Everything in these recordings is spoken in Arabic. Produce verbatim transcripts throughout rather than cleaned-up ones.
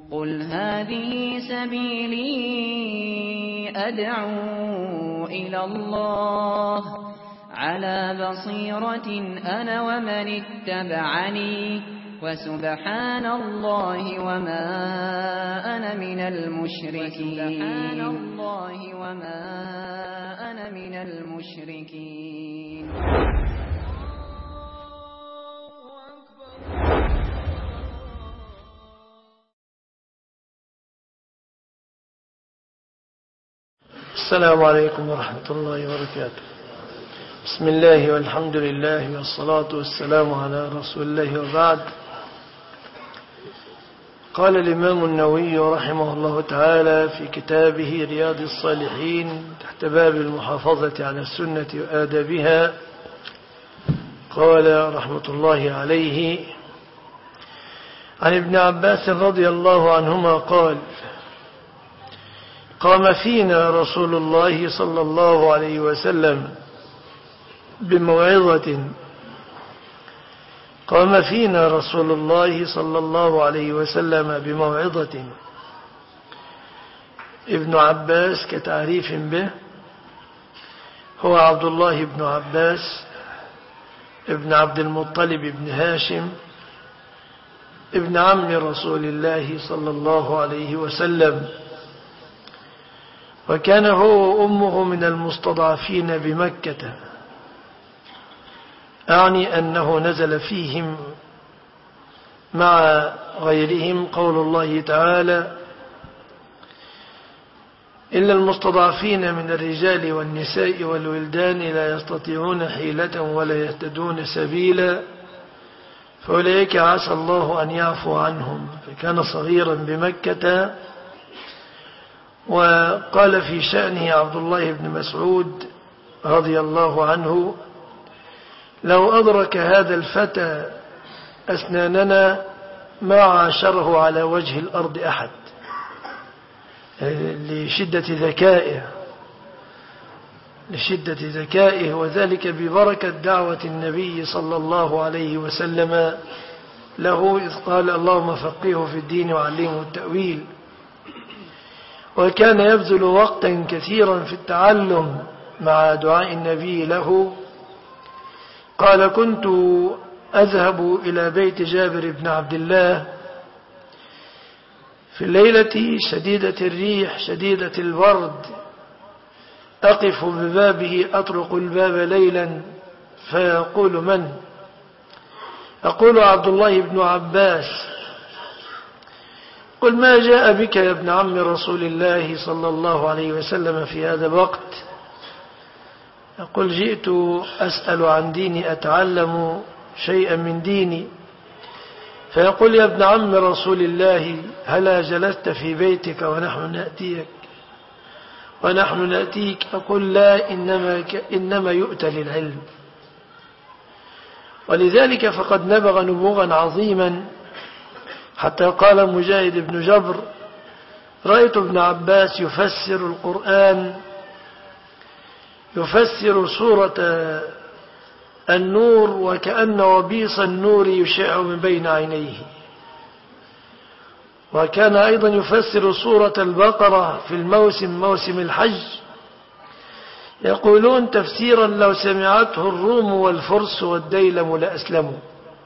قل هذه سبيلي أدعو إلى الله على بصيرة أنا ومن اتبعني وسبحان الله وما أنا من المشركين سبحان الله وما أنا من المشركين. السلام عليكم ورحمة الله وبركاته. بسم الله والحمد لله والصلاة والسلام على رسول الله وبعد. قال الإمام النووي رحمه الله تعالى في كتابه رياض الصالحين تحت باب المحافظة على السنة وآدابها، قال رحمة الله عليه: عن ابن عباس رضي الله عنهما قال: قام فينا رسول الله صلى الله عليه وسلم بموعظة قام فينا رسول الله صلى الله عليه وسلم بموعظة. ابن عباس كتعريف به هو عبد الله بن عباس ابن عبد المطلب بن هاشم ابن عم رسول الله صلى الله عليه وسلم، وكان هو وأمه من المستضعفين بمكة، أعني أنه نزل فيهم مع غيرهم قول الله تعالى: إلا المستضعفين من الرجال والنساء والولدان لا يستطيعون حيلة ولا يهتدون سبيلا فأولئك عسى الله أن يعفو عنهم. فكان صغيرا بمكة. وقال في شأنه عبد الله بن مسعود رضي الله عنه: لو أدرك هذا الفتى أسناننا ما عاشره على وجه الأرض أحد، لشدة ذكائه لشدة ذكائه وذلك ببركة دعوة النبي صلى الله عليه وسلم له، إذ قال: اللهم فقهه في الدين وعلمه التأويل. وكان يبذل وقتا كثيرا في التعلم مع دعاء النبي له. قال: كنت أذهب إلى بيت جابر بن عبد الله في الليلة شديدة الريح شديدة البرد، أقف ببابه أطرق الباب ليلا فيقول: من؟ أقول: عبد الله بن عباس. قل: ما جاء بك يا ابن عم رسول الله صلى الله عليه وسلم في هذا الوقت؟ يقول: جئت أسأل عن ديني، أتعلم شيئا من ديني. فيقول: يا ابن عم رسول الله، هلا جلست في بيتك ونحن نأتيك ونحن نأتيك؟ أقول: لا، إنما, إنما يؤتى للعلم. ولذلك فقد نبغ نبوغا عظيما، حتى قال مجاهد بن جبر: رأيت ابن عباس يفسر القرآن يفسر سورة النور وكأن وبيص النور يشع من بين عينيه. وكان أيضا يفسر سورة البقرة في الموسم موسم الحج، يقولون تفسيرا لو سمعته الروم والفرس والديلم لأسلموا.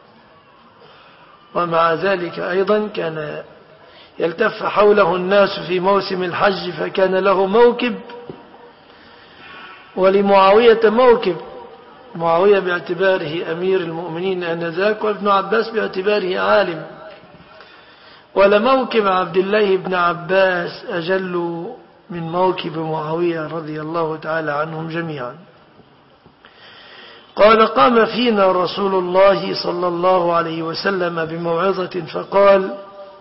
ومع ذلك أيضا كان يلتف حوله الناس في موسم الحج، فكان له موكب ولمعاوية موكب، معاوية باعتباره أمير المؤمنين آنذاك، وابن عباس باعتباره عالم. ولموكب عبد الله بن عباس أجل من موكب معاوية رضي الله تعالى عنهم جميعا. قال: قام فينا رسول الله صلى الله عليه وسلم بموعظة فقال: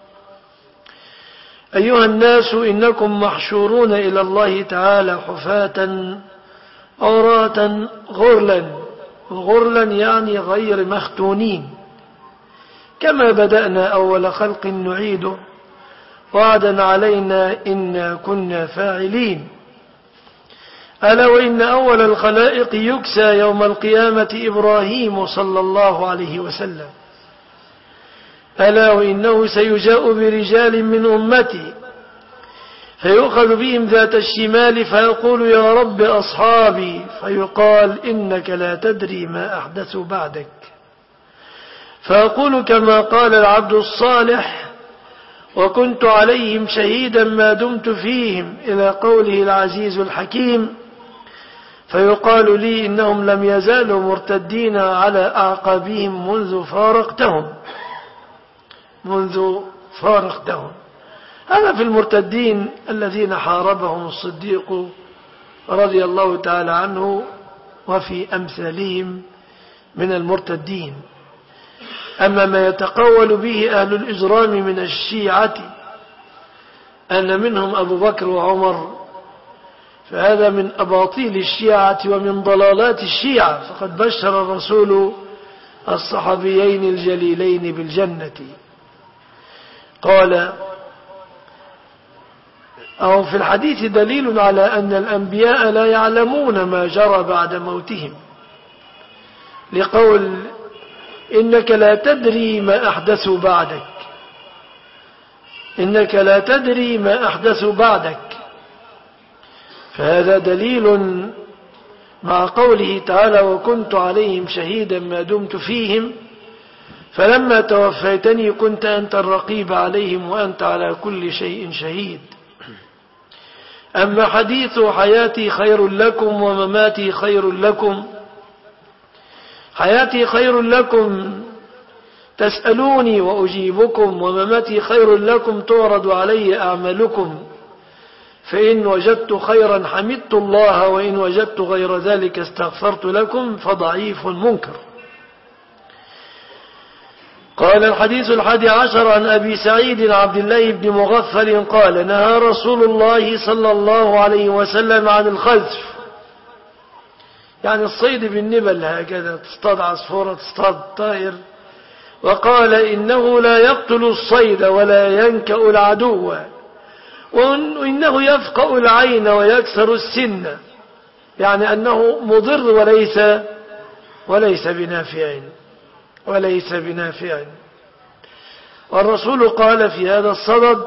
أيها الناس، إنكم محشورون إلى الله تعالى حفاة عراة غرلا، غرلا يعني غير مختونين، كما بدأنا أول خلق نعيده وعدا علينا إنا كنا فاعلين. ألا وإن أول الخلائق يكسى يوم القيامة إبراهيم صلى الله عليه وسلم، ألا وإنه سيجاء برجال من أمتي فيؤخذ بهم ذات الشمال فيقول يا رب أصحابي، فيقال إنك لا تدري ما أحدثوا بعدك، فأقول كما قال العبد الصالح وكنت عليهم شهيدا ما دمت فيهم، إلى قوله العزيز الحكيم، فيقال لي إنهم لم يزالوا مرتدين على أعقابهم منذ فارقتهم منذ فارقتهم. هذا في المرتدين الذين حاربهم الصديق رضي الله تعالى عنه، وفي أمثالهم من المرتدين. أما ما يتقول به أهل الإجرام من الشيعة أن منهم أبو بكر وعمر، فهذا من أباطيل الشيعة ومن ضلالات الشيعة، فقد بشر الرسول الصحابيين الجليلين بالجنة. قال أو في الحديث دليل على أن الأنبياء لا يعلمون ما جرى بعد موتهم، لقول إنك لا تدري ما أحدثوا بعدك إنك لا تدري ما أحدثوا بعدك فهذا دليل مع قوله تعالى وكنت عليهم شهيدا ما دمت فيهم، فلما توفيتني كنت أنت الرقيب عليهم وأنت على كل شيء شهيد. أما حديث حياتي خير لكم ومماتي خير لكم، حياتي خير لكم تسألوني وأجيبكم، ومماتي خير لكم تعرض علي أعمالكم، فإن وجدت خيرا حمدت الله وإن وجدت غير ذلك استغفرت لكم، فضعيف منكر. قال الحديث الحادي عشر عن أبي سعيد عبد الله بن مغفل قال نهى رسول الله صلى الله عليه وسلم عن الخذف، يعني الصيد بالنبل، هكذا تصطاد عصفورة تصطاد طائر، وقال إنه لا يقتل الصيد ولا ينكأ العدو، وإنه يفقأ العين ويكسر السن، يعني أنه مضر وليس وليس بنافع وليس بنافع. والرسول قال في هذا الصدد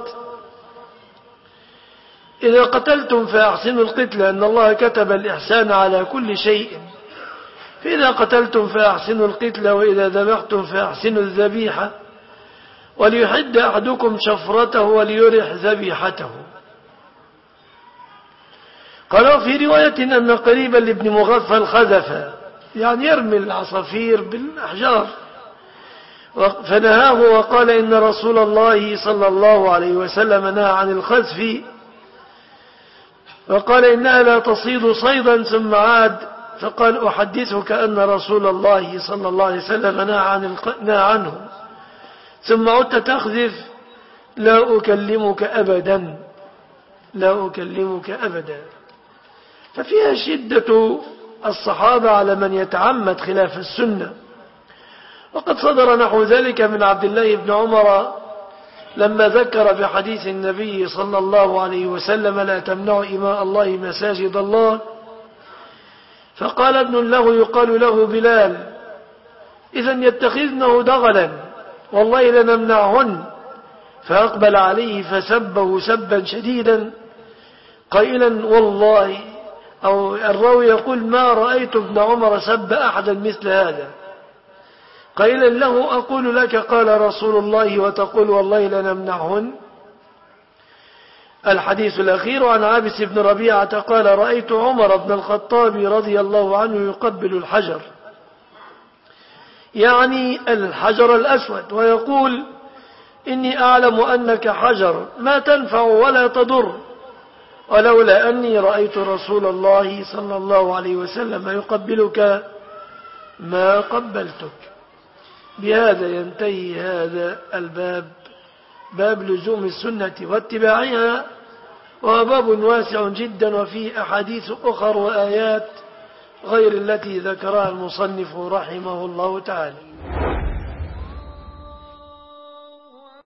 إذا قتلتم فأحسنوا القتل، أن الله كتب الإحسان على كل شيء، فإذا قتلتم فأحسنوا القتل، وإذا ذبحتم فأحسنوا الذبيحة، وليحد أحدكم شفرته وليرح ذبيحته. قالوا في رواية أن قريبا لابن مغفل خذف، يعني يرمي العصافير بالأحجار، فنهاه وقال إن رسول الله صلى الله عليه وسلم نهى عن الخذف، وقال إنها لا تصيد صيدا، ثم عاد فقال أحدثك أن رسول الله صلى الله عليه وسلم نهى عن نهى عنه، ثم عدت تخذف، لا أكلمك أبدا لا أكلمك أبدا. ففيها شدة الصحابة على من يتعمد خلاف السنة. وقد صدر نحو ذلك من عبد الله بن عمر لما ذكر في حديث النبي صلى الله عليه وسلم لا تمنعوا إماء الله مساجد الله، فقال ابن له يقال له بلال إذن يتخذنه دغلا والله لنمنعهن، فأقبل عليه فسبه سبا شديدا قائلا والله، أو الراوي يقول ما رأيت ابن عمر سب أحدا مثل هذا، قائلا له أقول لك قال رسول الله وتقول والله لنمنعهن. الحديث الأخير عن عابس بن ربيعة قال رأيت عمر بن الخطاب رضي الله عنه يقبل الحجر، يعني الحجر الأسود، ويقول إني أعلم أنك حجر ما تنفع ولا تضر، ولولا أني رأيت رسول الله صلى الله عليه وسلم يقبلك ما قبلتك. بهذا ينتهي هذا الباب، باب لزوم السنة واتباعها، وهو باب واسع جدا، وفيه أحاديث أخر وآيات غير التي ذكرها المصنف رحمه الله تعالى.